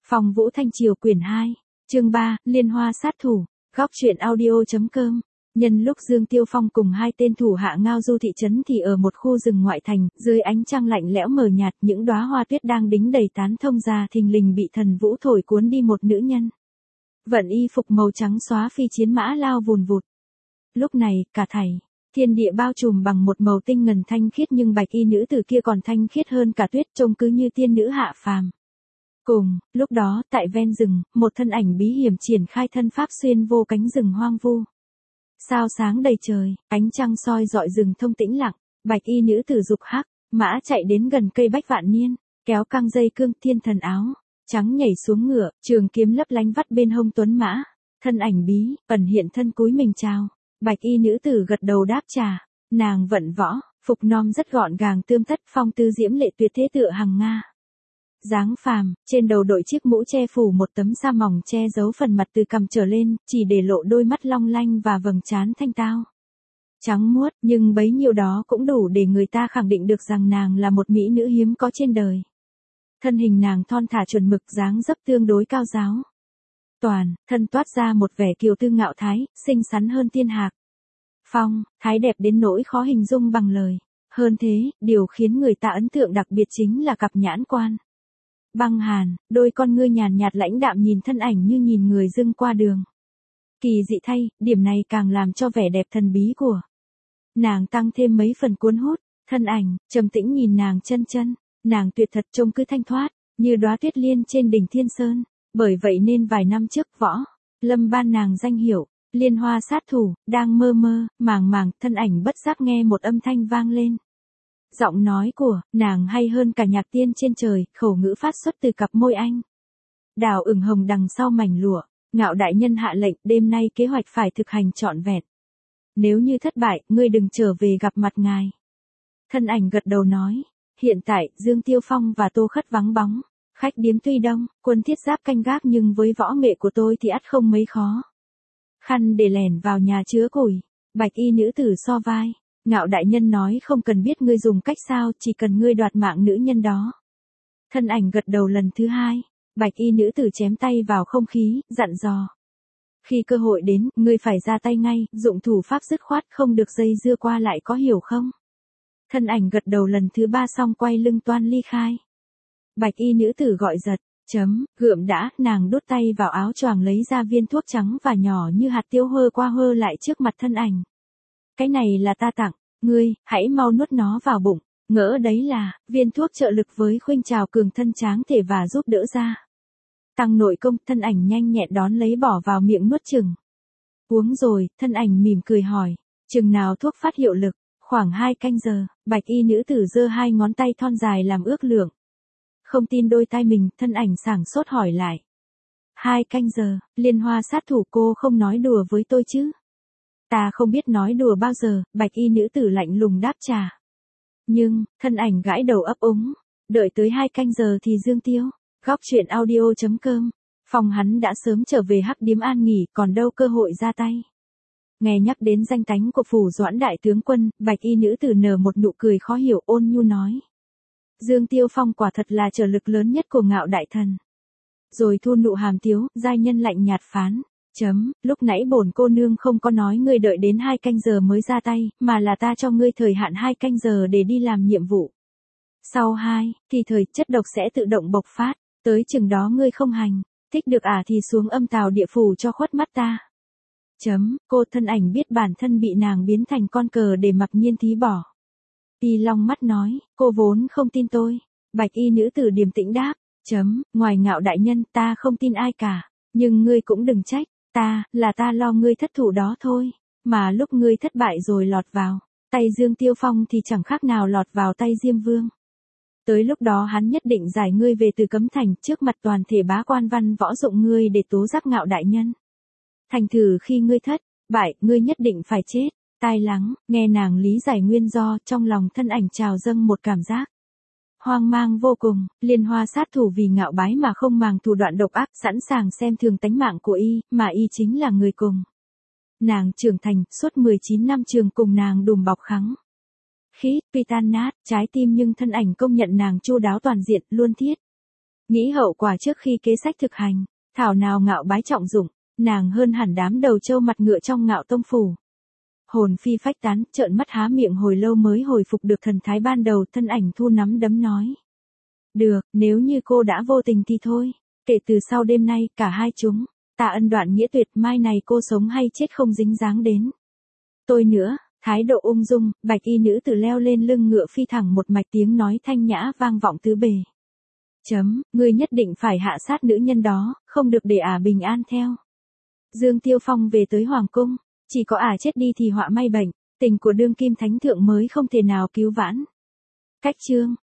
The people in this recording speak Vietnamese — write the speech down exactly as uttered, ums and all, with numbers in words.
Phong Vũ Thanh Triều quyển hai, chương ba, Liên Hoa sát thủ, góc truyện audio.com. Nhân lúc Dương Tiêu Phong cùng hai tên thủ hạ ngao du thị trấn thì ở một khu rừng ngoại thành, dưới ánh trăng lạnh lẽo mờ nhạt, những đóa hoa tuyết đang đính đầy tán thông ra thình lình bị thần vũ thổi cuốn đi một nữ nhân. Vận y phục màu trắng xóa phi chiến mã lao vùn vụt. Lúc này, cả thảy thiên địa bao trùm bằng một màu tinh ngần thanh khiết, nhưng bạch y nữ tử kia còn thanh khiết hơn cả tuyết, trông cứ như tiên nữ hạ phàm. Cùng lúc đó, tại ven rừng, một thân ảnh bí hiểm triển khai thân pháp xuyên vô cánh rừng hoang vu. Sao sáng đầy trời, ánh trăng soi rọi rừng thông tĩnh lặng, bạch y nữ tử dục hắc, mã chạy đến gần cây bách vạn niên, kéo căng dây cương thiên thần áo, trắng nhảy xuống ngựa, trường kiếm lấp lánh vắt bên hông tuấn mã, thân ảnh bí, ẩn hiện thân cúi mình chào. Bạch y nữ tử gật đầu đáp trả, nàng vận võ, phục nom rất gọn gàng tươm tất, phong tư diễm lệ tuyệt thế tựa hằng nga. Dáng phàm, trên đầu đội chiếc mũ che phủ một tấm sa mỏng che giấu phần mặt từ cằm trở lên, chỉ để lộ đôi mắt long lanh và vầng trán thanh tao. Trắng muốt, nhưng bấy nhiêu đó cũng đủ để người ta khẳng định được rằng nàng là một mỹ nữ hiếm có trên đời. Thân hình nàng thon thả chuẩn mực, dáng dấp tương đối cao giáo. Toàn thân toát ra một vẻ kiều tư ngạo thái, xinh xắn hơn thiên hạc. Phong thái đẹp đến nỗi khó hình dung bằng lời. Hơn thế, điều khiến người ta ấn tượng đặc biệt chính là cặp nhãn quan băng hàn, đôi con ngươi nhàn nhạt lãnh đạm nhìn thân ảnh như nhìn người dưng qua đường. Kỳ dị thay, điểm này càng làm cho vẻ đẹp thần bí của nàng tăng thêm mấy phần cuốn hút. Thân ảnh trầm tĩnh nhìn nàng chân chân, nàng tuyệt thật, trông cứ thanh thoát như đóa tuyết liên trên đỉnh Thiên Sơn. Bởi vậy nên vài năm trước võ lâm ban nàng danh hiệu Liên Hoa sát thủ. Đang mơ mơ màng màng, thân ảnh bất giác nghe một âm thanh vang lên. Giọng nói của nàng hay hơn cả nhạc tiên trên trời, khẩu ngữ phát xuất từ cặp môi anh đào ửng hồng đằng sau mảnh lụa. Ngạo đại nhân hạ lệnh, đêm nay kế hoạch phải thực hành trọn vẹn. Nếu như thất bại, ngươi đừng trở về gặp mặt ngài. Thân ảnh gật đầu nói. Hiện tại, Dương Tiêu Phong và Tô Khất vắng bóng. Khách điếm tuy đông, quân thiết giáp canh gác, nhưng với võ nghệ của tôi thì ắt không mấy khó khăn để lẻn vào nhà chứa củi. Bạch y nữ tử so vai. Ngạo đại nhân nói không cần biết ngươi dùng cách sao, chỉ cần ngươi đoạt mạng nữ nhân đó. Thân ảnh gật đầu lần thứ hai. Bạch y nữ tử chém tay vào không khí, dặn dò. Khi cơ hội đến, ngươi phải ra tay ngay, dụng thủ pháp dứt khoát, không được dây dưa qua lại, có hiểu không? Thân ảnh gật đầu lần thứ ba xong quay lưng toan ly khai. Bạch y nữ tử gọi giật, chấm, gượm đã, nàng đút tay vào áo choàng lấy ra viên thuốc trắng và nhỏ như hạt tiêu hơ qua hơ lại trước mặt thân ảnh. Cái này là ta tặng, ngươi, hãy mau nuốt nó vào bụng, ngỡ đấy là viên thuốc trợ lực với khuynh trào cường thân tráng thể và giúp đỡ ra tăng nội công. Thân ảnh nhanh nhẹn đón lấy bỏ vào miệng nuốt chừng. Uống rồi, thân ảnh mỉm cười hỏi, chừng nào thuốc phát hiệu lực? Khoảng hai canh giờ. Bạch y nữ tử giơ hai ngón tay thon dài làm ước lượng. Không tin đôi tai mình, thân ảnh sảng sốt hỏi lại. Hai canh giờ, Liên Hoa sát thủ, cô không nói đùa với tôi chứ? Ta không biết nói đùa bao giờ, bạch y nữ tử lạnh lùng đáp trả. Nhưng, thân ảnh gãi đầu ấp úng. Đợi tới hai canh giờ thì Dương Tiêu. Góc truyện audio.com. Phòng hắn đã sớm trở về hắc điếm an nghỉ, còn đâu cơ hội ra tay. Nghe nhắc đến danh tánh của phủ Doãn đại tướng quân, bạch y nữ tử nở một nụ cười khó hiểu, ôn nhu nói. Dương Tiêu Phong quả thật là trở lực lớn nhất của Ngạo đại thần. Rồi thu nụ hàm tiếu, giai nhân lạnh nhạt phán. Chấm, lúc nãy bổn cô nương không có nói ngươi đợi đến hai canh giờ mới ra tay, mà là ta cho ngươi thời hạn hai canh giờ để đi làm nhiệm vụ. Sau hai, thì thời chất độc sẽ tự động bộc phát, tới chừng đó ngươi không hành, thích được à thì xuống âm tào địa phủ cho khuất mắt ta. Chấm, cô. Thân ảnh biết bản thân bị nàng biến thành con cờ để mặc nhiên thí bỏ. Y long mắt nói, cô vốn không tin tôi. Bạch y nữ tử điềm tĩnh đáp, chấm, ngoài Ngạo đại nhân ta không tin ai cả, nhưng ngươi cũng đừng trách, ta, là ta lo ngươi thất thủ đó thôi, mà lúc ngươi thất bại rồi lọt vào tay Dương Tiêu Phong thì chẳng khác nào lọt vào tay Diêm Vương. Tới lúc đó hắn nhất định giải ngươi về từ cấm thành, trước mặt toàn thể bá quan văn võ dụng ngươi để tố giác Ngạo đại nhân. Thành thử khi ngươi thất bại, ngươi nhất định phải chết. Tai lắng, nghe nàng lý giải nguyên do, trong lòng thân ảnh trào dâng một cảm giác hoang mang vô cùng. Liên Hoa sát thủ vì ngạo bái mà không màng thủ đoạn độc ác, sẵn sàng xem thường tánh mạng của y, mà y chính là người cùng nàng trưởng thành, suốt mười chín năm trường cùng nàng đùm bọc khắng khí, tuy tan nát trái tim, nhưng thân ảnh công nhận nàng chu đáo toàn diện, luôn thiết Nghĩ hậu quả trước khi kế sách thực hành, thảo nào ngạo bái trọng dụng, nàng hơn hẳn đám đầu trâu mặt ngựa trong Ngạo Tông phủ. Hồn phi phách tán, trợn mắt há miệng hồi lâu mới hồi phục được thần thái ban đầu, thân ảnh thu nắm đấm nói. Được, nếu như cô đã vô tình thì thôi, kể từ sau đêm nay, cả hai chúng, ta ân đoạn nghĩa tuyệt, mai này cô sống hay chết không dính dáng đến tôi nữa. Thái độ ung dung, bạch y nữ tử leo lên lưng ngựa phi thẳng một mạch, tiếng nói thanh nhã vang vọng tứ bề. Chấm, ngươi nhất định phải hạ sát nữ nhân đó, không được để ả bình an theo. Dương Tiêu Phong về tới Hoàng Cung, chỉ có ả chết đi thì họa may bệnh, tình của đương kim thánh thượng mới không thể nào cứu vãn. Cách chương.